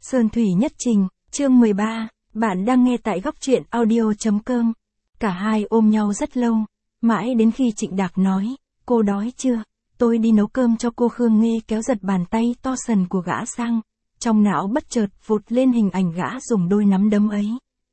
Sơn Thủy Nhất Trình, chương 13, bạn đang nghe tại góc truyện audio.com. Cả hai ôm nhau rất lâu, mãi đến khi Trịnh Đạc nói, cô đói chưa? Tôi đi nấu cơm cho cô. Khương Nghê kéo giật bàn tay to sần của gã sang, trong não bất chợt vụt lên hình ảnh gã dùng đôi nắm đấm ấy.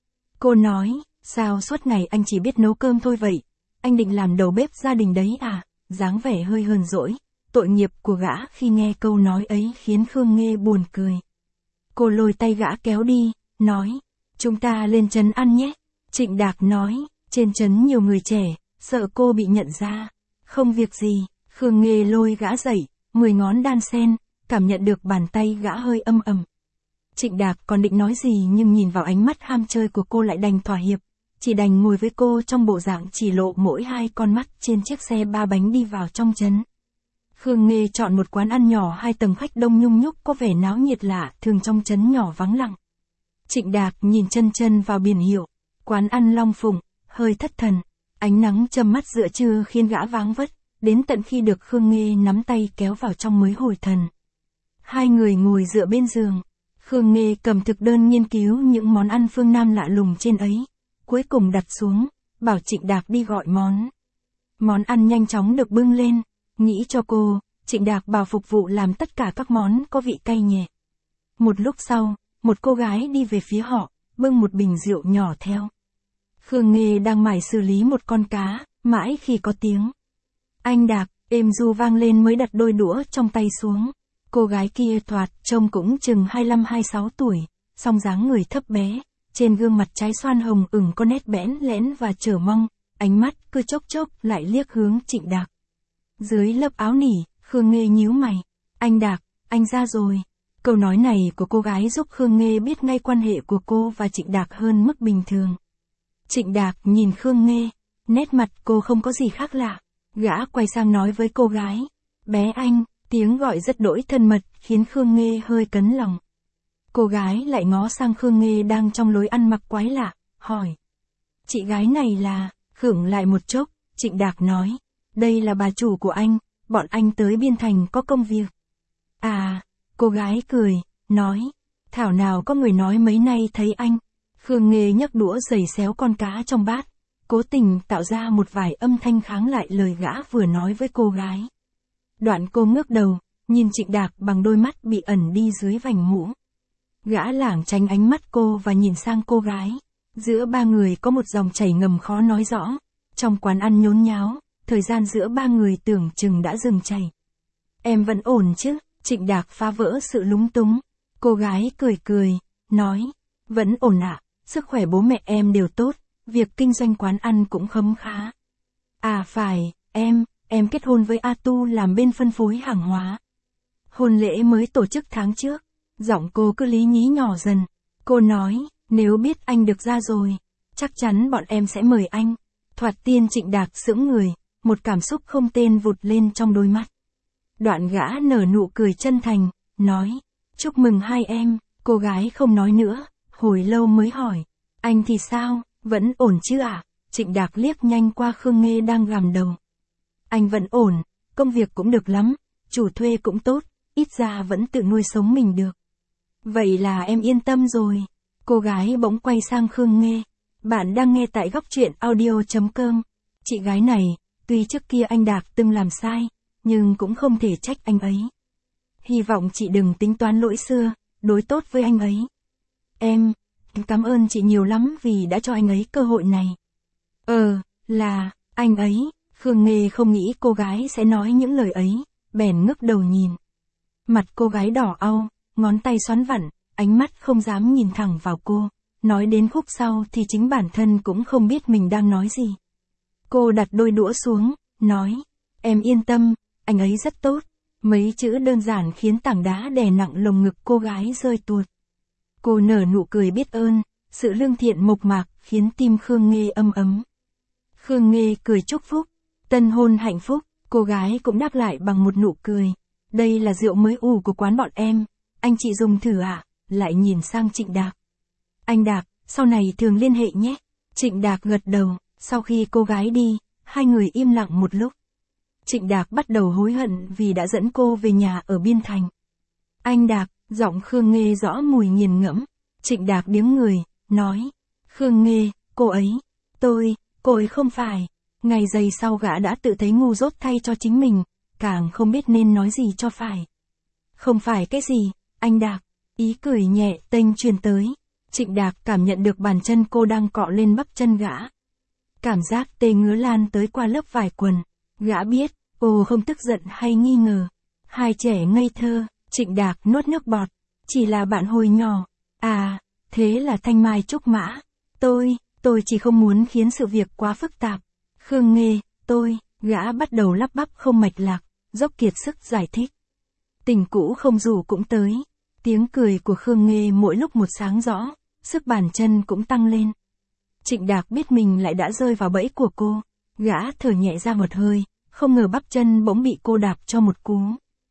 Cô nói, sao suốt ngày anh chỉ biết nấu cơm thôi vậy? Anh định làm đầu bếp gia đình đấy à? Dáng vẻ hơi hờn dỗi, tội nghiệp của gã khi nghe câu nói ấy khiến Khương Nghê buồn cười. Cô lôi tay gã kéo đi, nói, chúng ta lên trấn ăn nhé. Trịnh Đạc nói, trên trấn nhiều người trẻ, sợ cô bị nhận ra. Không việc gì. Khương Nghê lôi gã dậy, 10 ngón đan sen, cảm nhận được bàn tay gã hơi âm ầm. Trịnh Đạc còn định nói gì nhưng nhìn vào ánh mắt ham chơi của cô lại đành thỏa hiệp, chỉ đành ngồi với cô trong bộ dạng chỉ lộ mỗi hai con mắt trên chiếc xe 3 bánh đi vào trong trấn. Khương Nghê chọn một quán ăn nhỏ 2 tầng khách đông nhung nhúc có vẻ náo nhiệt lạ thường trong trấn nhỏ vắng lặng. Trịnh Đạc nhìn chân vào biển hiệu, quán ăn Long Phụng, hơi thất thần, ánh nắng châm mắt giữa trưa khiến gã váng vất, đến tận khi được Khương Nghê nắm tay kéo vào trong mới hồi thần. Hai người ngồi dựa bên giường, Khương Nghê cầm thực đơn nghiên cứu những món ăn phương Nam lạ lùng trên ấy, cuối cùng đặt xuống, bảo Trịnh Đạc đi gọi món. Món ăn nhanh chóng được bưng lên, nghĩ cho cô, Trịnh Đạc bảo phục vụ làm tất cả các món có vị cay nhẹ. Một lúc sau, một cô gái đi về phía họ, bưng một bình rượu nhỏ theo. Khương Nghê đang mải xử lý một con cá, mãi khi có tiếng anh Đạc, êm ru vang lên mới đặt đôi đũa trong tay xuống. Cô gái kia thoạt trông cũng chừng 25-26 tuổi, song dáng người thấp bé, trên gương mặt trái xoan hồng ửng có nét bẽn lẽn và chờ mong, ánh mắt cứ chốc chốc lại liếc hướng Trịnh Đạc. Dưới lớp áo nỉ, Khương Nghê nhíu mày, anh Đạc, anh ra rồi. Câu nói này của cô gái giúp Khương Nghê biết ngay quan hệ của cô và Trịnh Đạc hơn mức bình thường. Trịnh Đạc nhìn Khương Nghê, nét mặt cô không có gì khác lạ. Gã quay sang nói với cô gái, bé anh, tiếng gọi rất đỗi thân mật khiến Khương Nghê hơi cấn lòng. Cô gái lại ngó sang Khương Nghê đang trong lối ăn mặc quái lạ, hỏi. Chị gái này là, khựng lại một chốc, Trịnh Đạc nói, đây là bà chủ của anh, bọn anh tới Biên Thành có công việc. À, cô gái cười, nói, thảo nào có người nói mấy nay thấy anh. Khương Nghê nhấc đũa giày xéo con cá trong bát, cố tình tạo ra một vài âm thanh kháng lại lời gã vừa nói với cô gái. Đoạn cô ngước đầu, nhìn Trịnh Đạc bằng đôi mắt bị ẩn đi dưới vành mũ. Gã lảng tránh ánh mắt cô và nhìn sang cô gái. Giữa ba người có một dòng chảy ngầm khó nói rõ. Trong quán ăn nhốn nháo, thời gian giữa ba người tưởng chừng đã dừng chảy. Em vẫn ổn chứ? Trịnh Đạc phá vỡ sự lúng túng. Cô gái cười, nói, vẫn ổn ạ, sức khỏe bố mẹ em đều tốt, việc kinh doanh quán ăn cũng khấm khá. À phải, em kết hôn với A Tu làm bên phân phối hàng hóa. Hôn lễ mới tổ chức tháng trước, giọng cô cứ lý nhí nhỏ dần. Cô nói, nếu biết anh được ra rồi, chắc chắn bọn em sẽ mời anh. Thoạt tiên Trịnh Đạc sững người, một cảm xúc không tên vụt lên trong đôi mắt. Đoạn gã nở nụ cười chân thành, nói, chúc mừng hai em. Cô gái không nói nữa, hồi lâu mới hỏi, anh thì sao, vẫn ổn chứ ạ? Trịnh Đạc liếc nhanh qua Khương Nghê đang gằm đầu. Anh vẫn ổn, công việc cũng được lắm, chủ thuê cũng tốt, ít ra vẫn tự nuôi sống mình được. Vậy là em yên tâm rồi. Cô gái bỗng quay sang Khương Nghê. Bạn đang nghe tại góc truyện audio.com. Chị gái này, tuy trước kia anh Đạc từng làm sai, nhưng cũng không thể trách anh ấy. Hy vọng chị đừng tính toán lỗi xưa, đối tốt với anh ấy. Em cảm ơn chị nhiều lắm vì đã cho anh ấy cơ hội này. Là, anh ấy. Khương Nghê không nghĩ cô gái sẽ nói những lời ấy, bèn ngước đầu nhìn. Mặt cô gái đỏ au, ngón tay xoắn vặn, ánh mắt không dám nhìn thẳng vào cô. Nói đến khúc sau thì chính bản thân cũng không biết mình đang nói gì. Cô đặt đôi đũa xuống, nói, em yên tâm, anh ấy rất tốt. Mấy chữ đơn giản khiến tảng đá đè nặng lồng ngực cô gái rơi tuột. Cô nở nụ cười biết ơn, sự lương thiện mộc mạc khiến tim Khương Nghê âm ấm. Khương Nghê cười chúc phúc, tân hôn hạnh phúc, cô gái cũng đáp lại bằng một nụ cười. Đây là rượu mới ủ của quán bọn em, anh chị dùng thử ạ. Lại nhìn sang Trịnh Đạc. Anh Đạc, sau này thường liên hệ nhé. Trịnh Đạc gật đầu, sau khi cô gái đi, hai người im lặng một lúc. Trịnh Đạc bắt đầu hối hận vì đã dẫn cô về nhà ở Biên Thành. Anh Đạc, Giọng Khương Nghê rõ mùi nghiền ngẫm. Trịnh Đạc điếng người, nói. Khương Nghê, cô ấy. Cô ấy không phải. Ngày giây sau gã đã tự thấy ngu dốt thay cho chính mình, càng không biết nên nói gì cho phải. Không phải cái gì, anh Đạc. Ý cười nhẹ tênh truyền tới. Trịnh Đạc cảm nhận được bàn chân cô đang cọ lên bắp chân gã. Cảm giác tê ngứa lan tới qua lớp vải quần. Gã biết, cô không tức giận hay nghi ngờ. Hai trẻ ngây thơ, Trịnh Đạc nuốt nước bọt. Chỉ là bạn hồi nhỏ. À, thế là Thanh Mai Trúc Mã. Tôi chỉ không muốn khiến sự việc quá phức tạp. Khương Nghê, gã bắt đầu lắp bắp không mạch lạc, dốc kiệt sức giải thích. Tình cũ không dù cũng tới. Tiếng cười của Khương Nghê mỗi lúc một sáng rõ, sức bàn chân cũng tăng lên. Trịnh Đạc biết mình lại đã rơi vào bẫy của cô. Gã thở nhẹ ra một hơi, không ngờ bắp chân bỗng bị cô đạp cho một cú.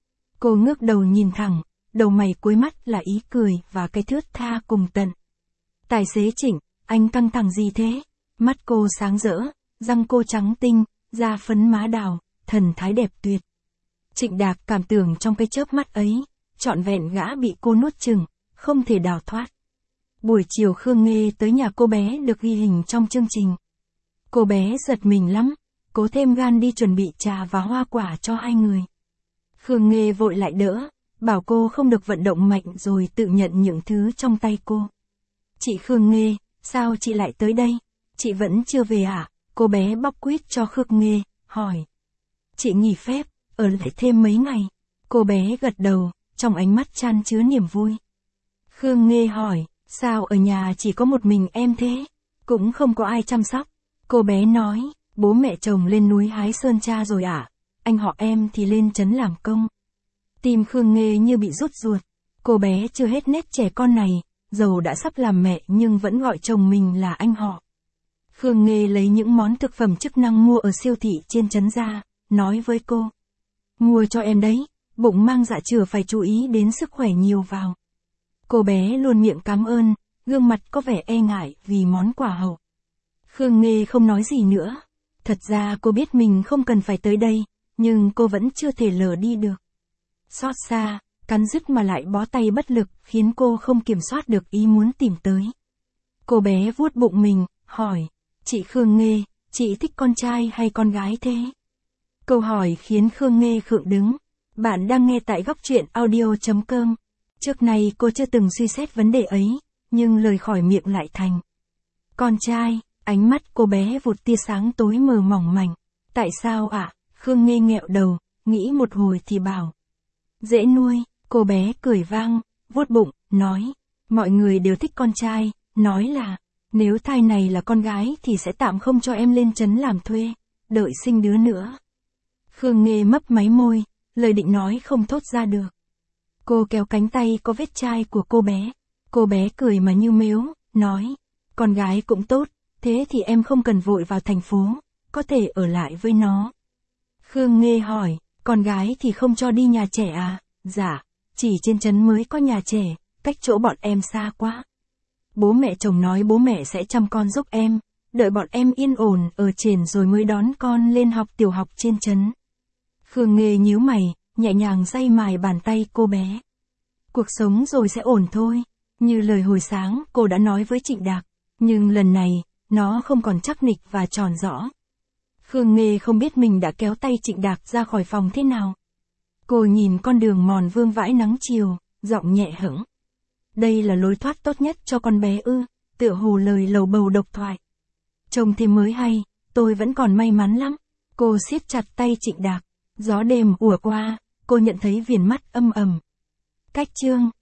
Cô ngước đầu nhìn thẳng, đầu mày cuối mắt là ý cười và cái thướt tha cùng tận. Tài xế Trịnh, anh căng thẳng gì thế? Mắt cô sáng rỡ, răng cô trắng tinh, da phấn má đào, thần thái đẹp tuyệt. Trịnh Đạc cảm tưởng trong cái chớp mắt ấy, trọn vẹn gã bị cô nuốt chửng, không thể đào thoát. Buổi chiều Khương Nghê tới nhà cô bé được ghi hình trong chương trình. Cô bé giật mình lắm, cố thêm gan đi chuẩn bị trà và hoa quả cho hai người. Khương Nghê vội lại đỡ, bảo cô không được vận động mạnh rồi tự nhận những thứ trong tay cô. Chị Khương Nghê, sao chị lại tới đây? Chị vẫn chưa về à? Cô bé bóc quýt cho Khương Nghê, hỏi. Chị nghỉ phép, ở lại thêm mấy ngày. Cô bé gật đầu, trong ánh mắt chan chứa niềm vui. Khương Nghê hỏi, sao ở nhà chỉ có một mình em thế? Cũng không có ai chăm sóc. Cô bé nói, bố mẹ chồng lên núi hái sơn tra rồi à? Anh họ em thì lên trấn làm công. Tim Khương Nghê như bị rút ruột. Cô bé chưa hết nét trẻ con này, dầu đã sắp làm mẹ nhưng vẫn gọi chồng mình là anh họ. Khương Nghê lấy những món thực phẩm chức năng mua ở siêu thị trên trấn ra, nói với cô. Mua cho em đấy, bụng mang dạ chửa phải chú ý đến sức khỏe nhiều vào. Cô bé luôn miệng cảm ơn, gương mặt có vẻ e ngại vì món quà hậu. Khương Nghê không nói gì nữa. Thật ra cô biết mình không cần phải tới đây, nhưng cô vẫn chưa thể lờ đi được. Xót xa, cắn rứt mà lại bó tay bất lực khiến cô không kiểm soát được ý muốn tìm tới. Cô bé vuốt bụng mình, hỏi, chị Khương Nghê, chị thích con trai hay con gái thế? Câu hỏi khiến Khương Nghê khựng đứng. Bạn đang nghe tại Góc Truyện Audio.com. Trước này cô chưa từng suy xét vấn đề ấy, nhưng lời khỏi miệng lại thành. Con trai, ánh mắt cô bé vụt tia sáng tối mờ mỏng manh. Tại sao ạ? Khương Nghê nghẹo đầu, nghĩ một hồi thì bảo. Dễ nuôi, cô bé cười vang, vuốt bụng, nói. Mọi người đều thích con trai, nói là, nếu thai này là con gái thì sẽ tạm không cho em lên trấn làm thuê, đợi sinh đứa nữa. Khương Nghê mấp máy môi, lời định nói không thốt ra được. Cô kéo cánh tay có vết chai của cô bé. Cô bé cười mà như mếu, nói. Con gái cũng tốt, thế thì em không cần vội vào thành phố, có thể ở lại với nó. Khương Nghê hỏi, con gái thì không cho đi nhà trẻ à? Dạ, chỉ trên trấn mới có nhà trẻ, cách chỗ bọn em xa quá. Bố mẹ chồng nói bố mẹ sẽ chăm con giúp em, đợi bọn em yên ổn ở trên rồi mới đón con lên học tiểu học trên trấn. Khương Nghê nhíu mày, nhẹ nhàng day mài bàn tay cô bé. Cuộc sống rồi sẽ ổn thôi, như lời hồi sáng cô đã nói với Trịnh Đạc, nhưng lần này, nó không còn chắc nịch và tròn rõ. Khương Nghê không biết mình đã kéo tay Trịnh Đạc ra khỏi phòng thế nào. Cô nhìn con đường mòn vương vãi nắng chiều, giọng nhẹ hững. Đây là lối thoát tốt nhất cho con bé ư, tựa hồ lời lầu bầu độc thoại. Trông thì mới hay, tôi vẫn còn may mắn lắm. Cô siết chặt tay Trịnh Đạc, gió đêm ùa qua, cô nhận thấy viền mắt âm ầm. Cách chương